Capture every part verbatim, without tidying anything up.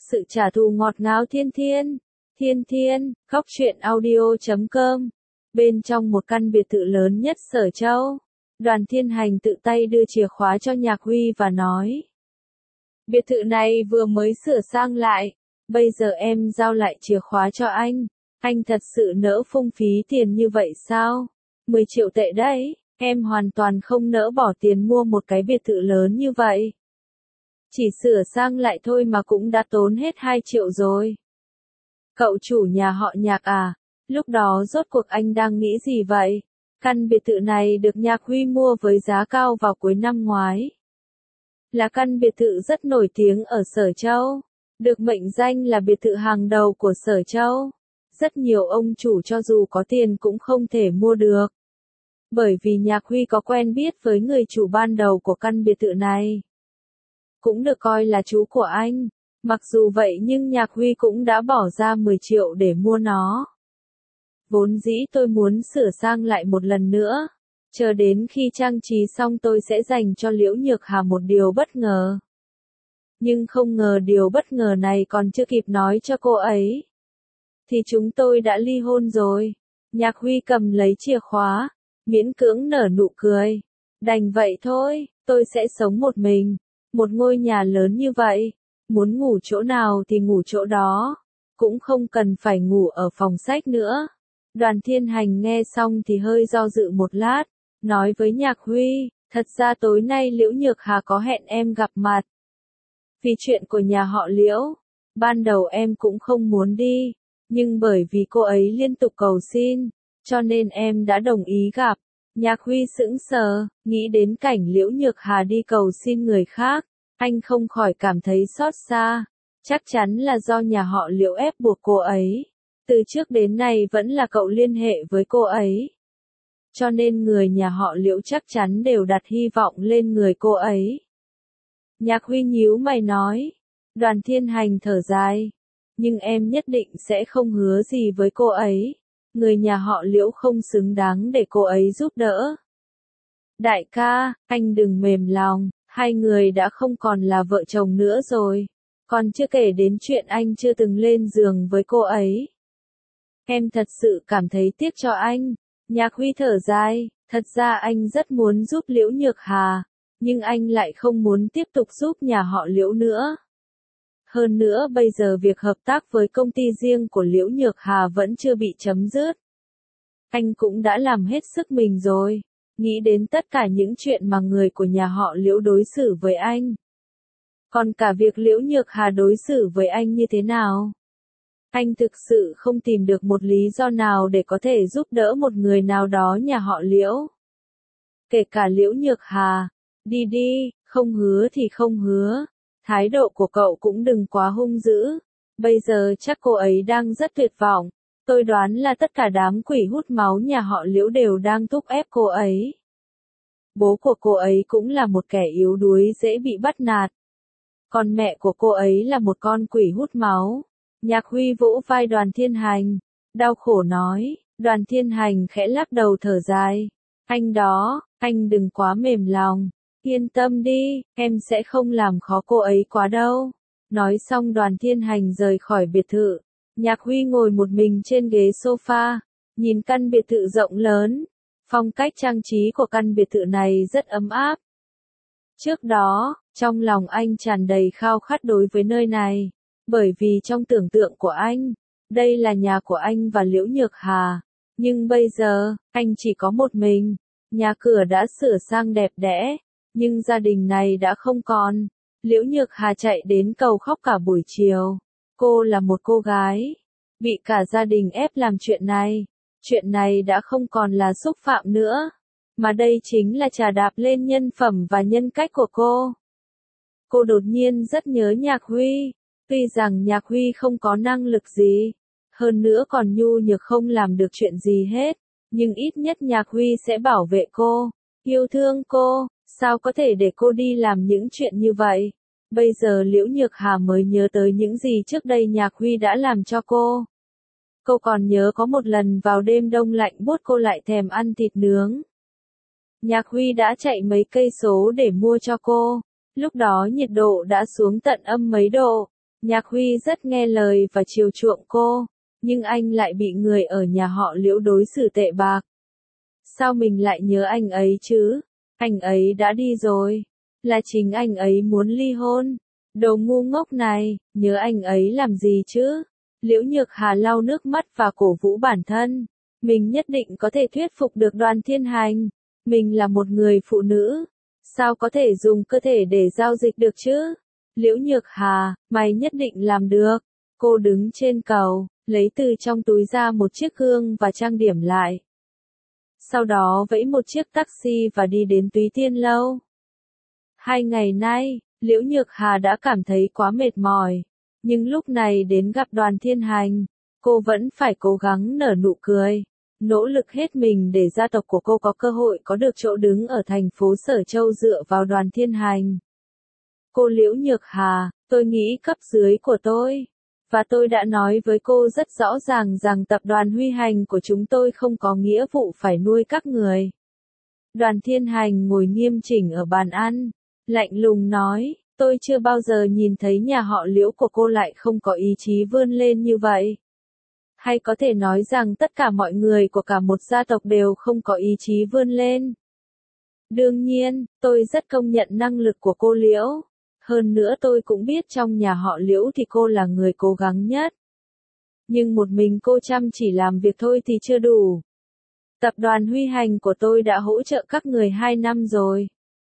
sự trả thù ngọt ngào Thiên Thiên. Thiên Thiên, khóc chuyện audio chấm com. Bên trong một căn biệt thự lớn nhất Sở Châu, Đoàn Thiên Hành tự tay đưa chìa khóa cho Nhạc Huy và nói. Biệt thự này vừa mới sửa sang lại, bây giờ em giao lại chìa khóa cho anh. Anh thật sự nỡ phung phí tiền như vậy sao? mười triệu tệ đấy, em hoàn toàn không nỡ bỏ tiền mua một cái biệt thự lớn như vậy. Chỉ sửa sang lại thôi mà cũng đã tốn hết hai triệu rồi. Cậu chủ nhà họ Nhạc à, lúc đó rốt cuộc anh đang nghĩ gì vậy? Căn biệt thự này được Nhạc Huy mua với giá cao vào cuối năm ngoái. Là căn biệt thự rất nổi tiếng ở Sở Châu, được mệnh danh là biệt thự hàng đầu của Sở Châu. Rất nhiều ông chủ cho dù có tiền cũng không thể mua được. Bởi vì Nhạc Huy có quen biết với người chủ ban đầu của căn biệt thự này. Cũng được coi là chú của anh. Mặc dù vậy nhưng Nhạc Huy cũng đã bỏ ra mười triệu để mua nó. Vốn dĩ tôi muốn sửa sang lại một lần nữa. Chờ đến khi trang trí xong tôi sẽ dành cho Liễu Nhược Hà một điều bất ngờ. Nhưng không ngờ điều bất ngờ này còn chưa kịp nói cho cô ấy. Thì chúng tôi đã ly hôn rồi. Nhạc Huy cầm lấy chìa khóa, miễn cưỡng nở nụ cười. Đành vậy thôi, tôi sẽ sống một mình. Một ngôi nhà lớn như vậy, muốn ngủ chỗ nào thì ngủ chỗ đó. Cũng không cần phải ngủ ở phòng sách nữa. Đoàn Thiên Hành nghe xong thì hơi do dự một lát, nói với Nhạc Huy, thật ra tối nay Liễu Nhược Hà có hẹn em gặp mặt. Vì chuyện của nhà họ Liễu, ban đầu em cũng không muốn đi, nhưng bởi vì cô ấy liên tục cầu xin, cho nên em đã đồng ý gặp. Nhạc Huy sững sờ, nghĩ đến cảnh Liễu Nhược Hà đi cầu xin người khác, anh không khỏi cảm thấy xót xa. Chắc chắn là do nhà họ Liễu ép buộc cô ấy. Từ trước đến nay vẫn là cậu liên hệ với cô ấy. Cho nên người nhà họ Liễu chắc chắn đều đặt hy vọng lên người cô ấy. Nhạc Huy nhíu mày nói. Đoàn Thiên Hành thở dài. Nhưng em nhất định sẽ không hứa gì với cô ấy. Người nhà họ Liễu không xứng đáng để cô ấy giúp đỡ. Đại ca, anh đừng mềm lòng. Hai người đã không còn là vợ chồng nữa rồi. Còn chưa kể đến chuyện anh chưa từng lên giường với cô ấy. Em thật sự cảm thấy tiếc cho anh. Nhạc Huy thở dài, thật ra anh rất muốn giúp Liễu Nhược Hà, nhưng anh lại không muốn tiếp tục giúp nhà họ Liễu nữa. Hơn nữa bây giờ việc hợp tác với công ty riêng của Liễu Nhược Hà vẫn chưa bị chấm dứt. Anh cũng đã làm hết sức mình rồi, nghĩ đến tất cả những chuyện mà người của nhà họ Liễu đối xử với anh. Còn cả việc Liễu Nhược Hà đối xử với anh như thế nào? Anh thực sự không tìm được một lý do nào để có thể giúp đỡ một người nào đó nhà họ Liễu. Kể cả Liễu Nhược Hà. Đi đi, không hứa thì không hứa. Thái độ của cậu cũng đừng quá hung dữ. Bây giờ chắc cô ấy đang rất tuyệt vọng. Tôi đoán là tất cả đám quỷ hút máu nhà họ Liễu đều đang thúc ép cô ấy. Bố của cô ấy cũng là một kẻ yếu đuối dễ bị bắt nạt. Còn mẹ của cô ấy là một con quỷ hút máu. Nhạc Huy vỗ vai Đoàn Thiên Hành, đau khổ nói. Đoàn Thiên Hành khẽ lắc đầu thở dài. Anh đó, anh đừng quá mềm lòng. Yên tâm đi, em sẽ không làm khó cô ấy quá đâu. Nói xong Đoàn Thiên Hành rời khỏi biệt thự. Nhạc Huy ngồi một mình trên ghế sofa, nhìn căn biệt thự rộng lớn. Phong cách trang trí của căn biệt thự này rất ấm áp. Trước đó, trong lòng anh tràn đầy khao khát đối với nơi này. Bởi vì trong tưởng tượng của anh, đây là nhà của anh và Liễu Nhược Hà. Nhưng bây giờ, anh chỉ có một mình. Nhà cửa đã sửa sang đẹp đẽ, nhưng gia đình này đã không còn. Liễu Nhược Hà chạy đến cầu khóc cả buổi chiều. Cô là một cô gái, bị cả gia đình ép làm chuyện này. Chuyện này đã không còn là xúc phạm nữa, mà đây chính là trà đạp lên nhân phẩm và nhân cách của cô. Cô đột nhiên rất nhớ Nhạc Huy. Tuy rằng Nhạc Huy không có năng lực gì, hơn nữa còn nhu nhược không làm được chuyện gì hết, nhưng ít nhất Nhạc Huy sẽ bảo vệ cô, yêu thương cô, sao có thể để cô đi làm những chuyện như vậy. Bây giờ Liễu Nhược Hà mới nhớ tới những gì trước đây Nhạc Huy đã làm cho cô. Cô còn nhớ có một lần vào đêm đông lạnh buốt cô lại thèm ăn thịt nướng. Nhạc Huy đã chạy mấy cây số để mua cho cô, lúc đó nhiệt độ đã xuống tận âm mấy độ. Nhạc Huy rất nghe lời và chiều chuộng cô, nhưng anh lại bị người ở nhà họ Liễu đối xử tệ bạc. Sao mình lại nhớ anh ấy chứ? Anh ấy đã đi rồi. Là chính anh ấy muốn ly hôn. Đồ ngu ngốc này, nhớ anh ấy làm gì chứ? Liễu Nhược Hà lau nước mắt và cổ vũ bản thân. Mình nhất định có thể thuyết phục được Đoàn Thiên Hành. Mình là một người phụ nữ. Sao có thể dùng cơ thể để giao dịch được chứ? Liễu Nhược Hà, mày nhất định làm được. Cô đứng trên cầu, lấy từ trong túi ra một chiếc gương và trang điểm lại. Sau đó vẫy một chiếc taxi và đi đến Túy Tiên Lâu. Hai ngày nay, Liễu Nhược Hà đã cảm thấy quá mệt mỏi. Nhưng lúc này đến gặp Đoàn Thiên Hành, cô vẫn phải cố gắng nở nụ cười. Nỗ lực hết mình để gia tộc của cô có cơ hội có được chỗ đứng ở thành phố Sở Châu dựa vào Đoàn Thiên Hành. Cô Liễu Nhược Hà, tôi nghĩ cấp dưới của tôi. Và tôi đã nói với cô rất rõ ràng rằng tập đoàn Huy Hành của chúng tôi không có nghĩa vụ phải nuôi các người. Đoàn Thiên Hành ngồi nghiêm chỉnh ở bàn ăn, lạnh lùng nói, tôi chưa bao giờ nhìn thấy nhà họ Liễu của cô lại không có ý chí vươn lên như vậy. Hay có thể nói rằng tất cả mọi người của cả một gia tộc đều không có ý chí vươn lên. Đương nhiên, tôi rất công nhận năng lực của cô Liễu. Hơn nữa tôi cũng biết trong nhà họ Liễu thì cô là người cố gắng nhất. Nhưng một mình cô chăm chỉ làm việc thôi thì chưa đủ. Tập đoàn Huy Hành của tôi đã hỗ trợ các người hai năm rồi.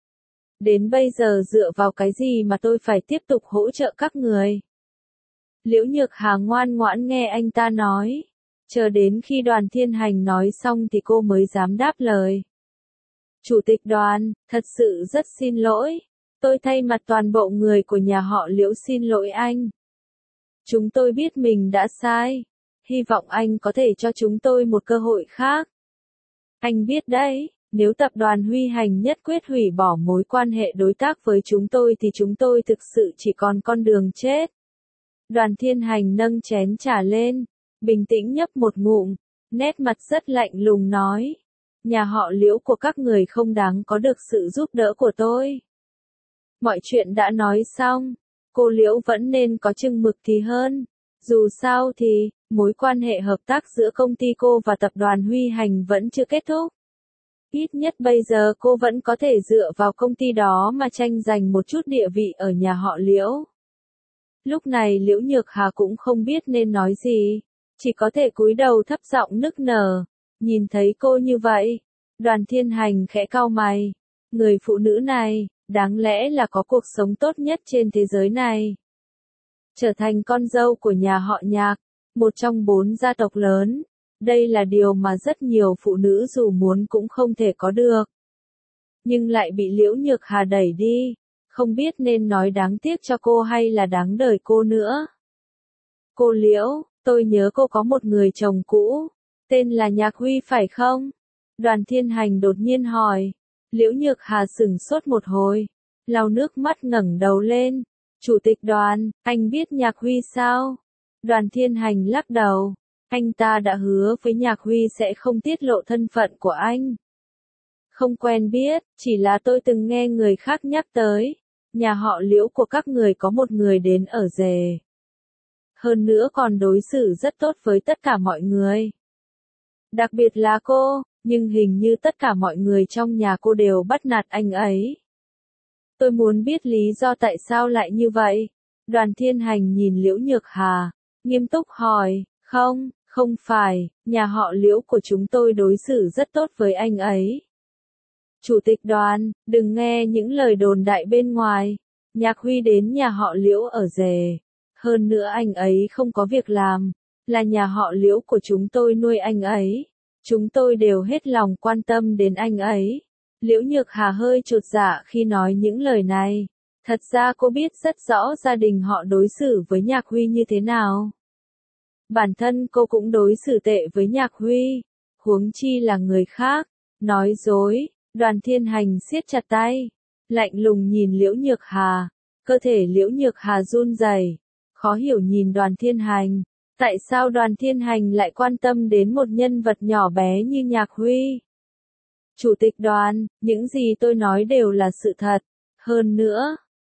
Đến bây giờ dựa vào cái gì mà tôi phải tiếp tục hỗ trợ các người? Liễu Nhược Hà ngoan ngoãn nghe anh ta nói. Chờ đến khi Đoàn Thiên Hành nói xong thì cô mới dám đáp lời. Chủ tịch Đoàn, thật sự rất xin lỗi. Tôi thay mặt toàn bộ người của nhà họ Liễu xin lỗi anh. Chúng tôi biết mình đã sai. Hy vọng anh có thể cho chúng tôi một cơ hội khác. Anh biết đấy, nếu tập đoàn Huy Hành nhất quyết hủy bỏ mối quan hệ đối tác với chúng tôi thì chúng tôi thực sự chỉ còn con đường chết. Đoàn Thiên Hành nâng chén trà lên, bình tĩnh nhấp một ngụm, nét mặt rất lạnh lùng nói. Nhà họ Liễu của các người không đáng có được sự giúp đỡ của tôi. Mọi chuyện đã nói xong, cô Liễu vẫn nên có chừng mực thì hơn. Dù sao thì, mối quan hệ hợp tác giữa công ty cô và tập đoàn Huy Hành vẫn chưa kết thúc. Ít nhất bây giờ cô vẫn có thể dựa vào công ty đó mà tranh giành một chút địa vị ở nhà họ Liễu. Lúc này Liễu Nhược Hà cũng không biết nên nói gì, chỉ có thể cúi đầu thấp giọng nức nở. Nhìn thấy cô như vậy, Đoàn Thiên Hành khẽ cau mày. Người phụ nữ này, đáng lẽ là có cuộc sống tốt nhất trên thế giới này. Trở thành con dâu của nhà họ Nhạc, một trong bốn gia tộc lớn. Đây là điều mà rất nhiều phụ nữ dù muốn cũng không thể có được. Nhưng lại bị Liễu Nhược Hà đẩy đi. Không biết nên nói đáng tiếc cho cô hay là đáng đời cô nữa. Cô Liễu, tôi nhớ cô có một người chồng cũ. Tên là Nhạc Huy phải không? Đoàn Thiên Hành đột nhiên hỏi. Liễu Nhược Hà sửng sốt một hồi. Lau nước mắt ngẩng đầu lên. Chủ tịch Đoàn, anh biết Nhạc Huy sao? Đoàn Thiên Hành lắc đầu. Anh ta đã hứa với Nhạc Huy sẽ không tiết lộ thân phận của anh. Không quen biết, chỉ là tôi từng nghe người khác nhắc tới. Nhà họ Liễu của các người có một người đến ở rể. Hơn nữa còn đối xử rất tốt với tất cả mọi người. Đặc biệt là cô, nhưng hình như tất cả mọi người trong nhà cô đều bắt nạt anh ấy. Tôi muốn biết lý do tại sao lại như vậy. Đoàn Thiên Hành nhìn Liễu Nhược Hà, nghiêm túc hỏi, không, không phải, nhà họ Liễu của chúng tôi đối xử rất tốt với anh ấy. Chủ tịch Đoàn, đừng nghe những lời đồn đại bên ngoài. Nhạc Huy đến nhà họ Liễu ở rể. Hơn nữa anh ấy không có việc làm. Là nhà họ Liễu của chúng tôi nuôi anh ấy. Chúng tôi đều hết lòng quan tâm đến anh ấy. Liễu Nhược Hà hơi chột dạ khi nói những lời này. Thật ra cô biết rất rõ gia đình họ đối xử với Nhạc Huy như thế nào. Bản thân cô cũng đối xử tệ với Nhạc Huy. Huống chi là người khác. Nói dối. Đoàn Thiên Hành siết chặt tay. Lạnh lùng nhìn Liễu Nhược Hà. Cơ thể Liễu Nhược Hà run rẩy, khó hiểu nhìn Đoàn Thiên Hành. Tại sao Đoàn Thiên Hành lại quan tâm đến một nhân vật nhỏ bé như Nhạc Huy? Chủ tịch Đoàn, những gì tôi nói đều là sự thật. Hơn nữa,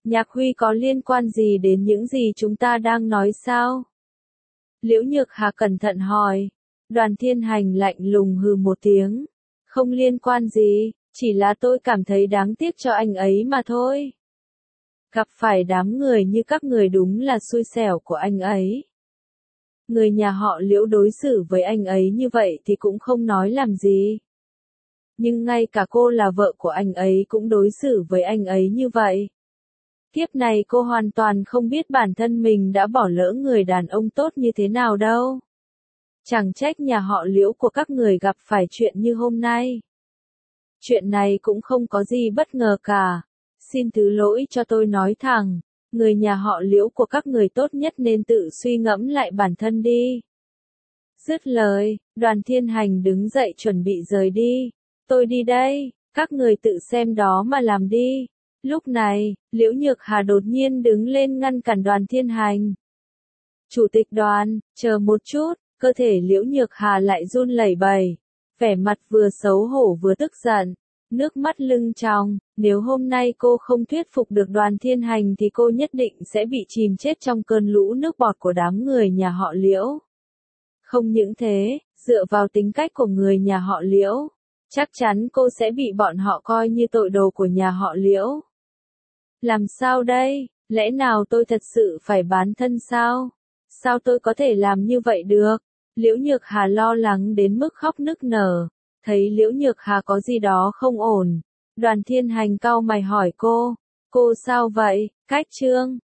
Nhạc Huy có liên quan gì đến những gì chúng ta đang nói sao? Liễu Nhược Hà cẩn thận hỏi. Đoàn Thiên Hành lạnh lùng hừ một tiếng. Không liên quan gì, chỉ là tôi cảm thấy đáng tiếc cho anh ấy mà thôi. Gặp phải đám người như các người đúng là xui xẻo của anh ấy. Người nhà họ Liễu đối xử với anh ấy như vậy thì cũng không nói làm gì. Nhưng ngay cả cô là vợ của anh ấy cũng đối xử với anh ấy như vậy. Kiếp này cô hoàn toàn không biết bản thân mình đã bỏ lỡ người đàn ông tốt như thế nào đâu. Chẳng trách nhà họ Liễu của các người gặp phải chuyện như hôm nay. Chuyện này cũng không có gì bất ngờ cả. Xin thứ lỗi cho tôi nói thẳng, người nhà họ Liễu của các người tốt nhất nên tự suy ngẫm lại bản thân đi. Dứt lời, Đoàn Thiên Hành đứng dậy chuẩn bị rời đi. Tôi đi đây, các người tự xem đó mà làm đi. Lúc này, Liễu Nhược Hà đột nhiên đứng lên ngăn cản Đoàn Thiên Hành. Chủ tịch đoàn, chờ một chút, cơ thể Liễu Nhược Hà lại run lẩy bẩy, vẻ mặt vừa xấu hổ vừa tức giận, nước mắt lưng tròng, nếu hôm nay cô không thuyết phục được Đoàn Thiên Hành thì cô nhất định sẽ bị chìm chết trong cơn lũ nước bọt của đám người nhà họ Liễu. Không những thế, dựa vào tính cách của người nhà họ Liễu, chắc chắn cô sẽ bị bọn họ coi như tội đồ của nhà họ Liễu. Làm sao đây, lẽ nào tôi thật sự phải bán thân sao? Sao tôi có thể làm như vậy được? Liễu Nhược Hà lo lắng đến mức khóc nức nở, thấy Liễu Nhược Hà có gì đó không ổn. Đoàn Thiên Hành cau mày hỏi cô, cô sao vậy, Cách Trương?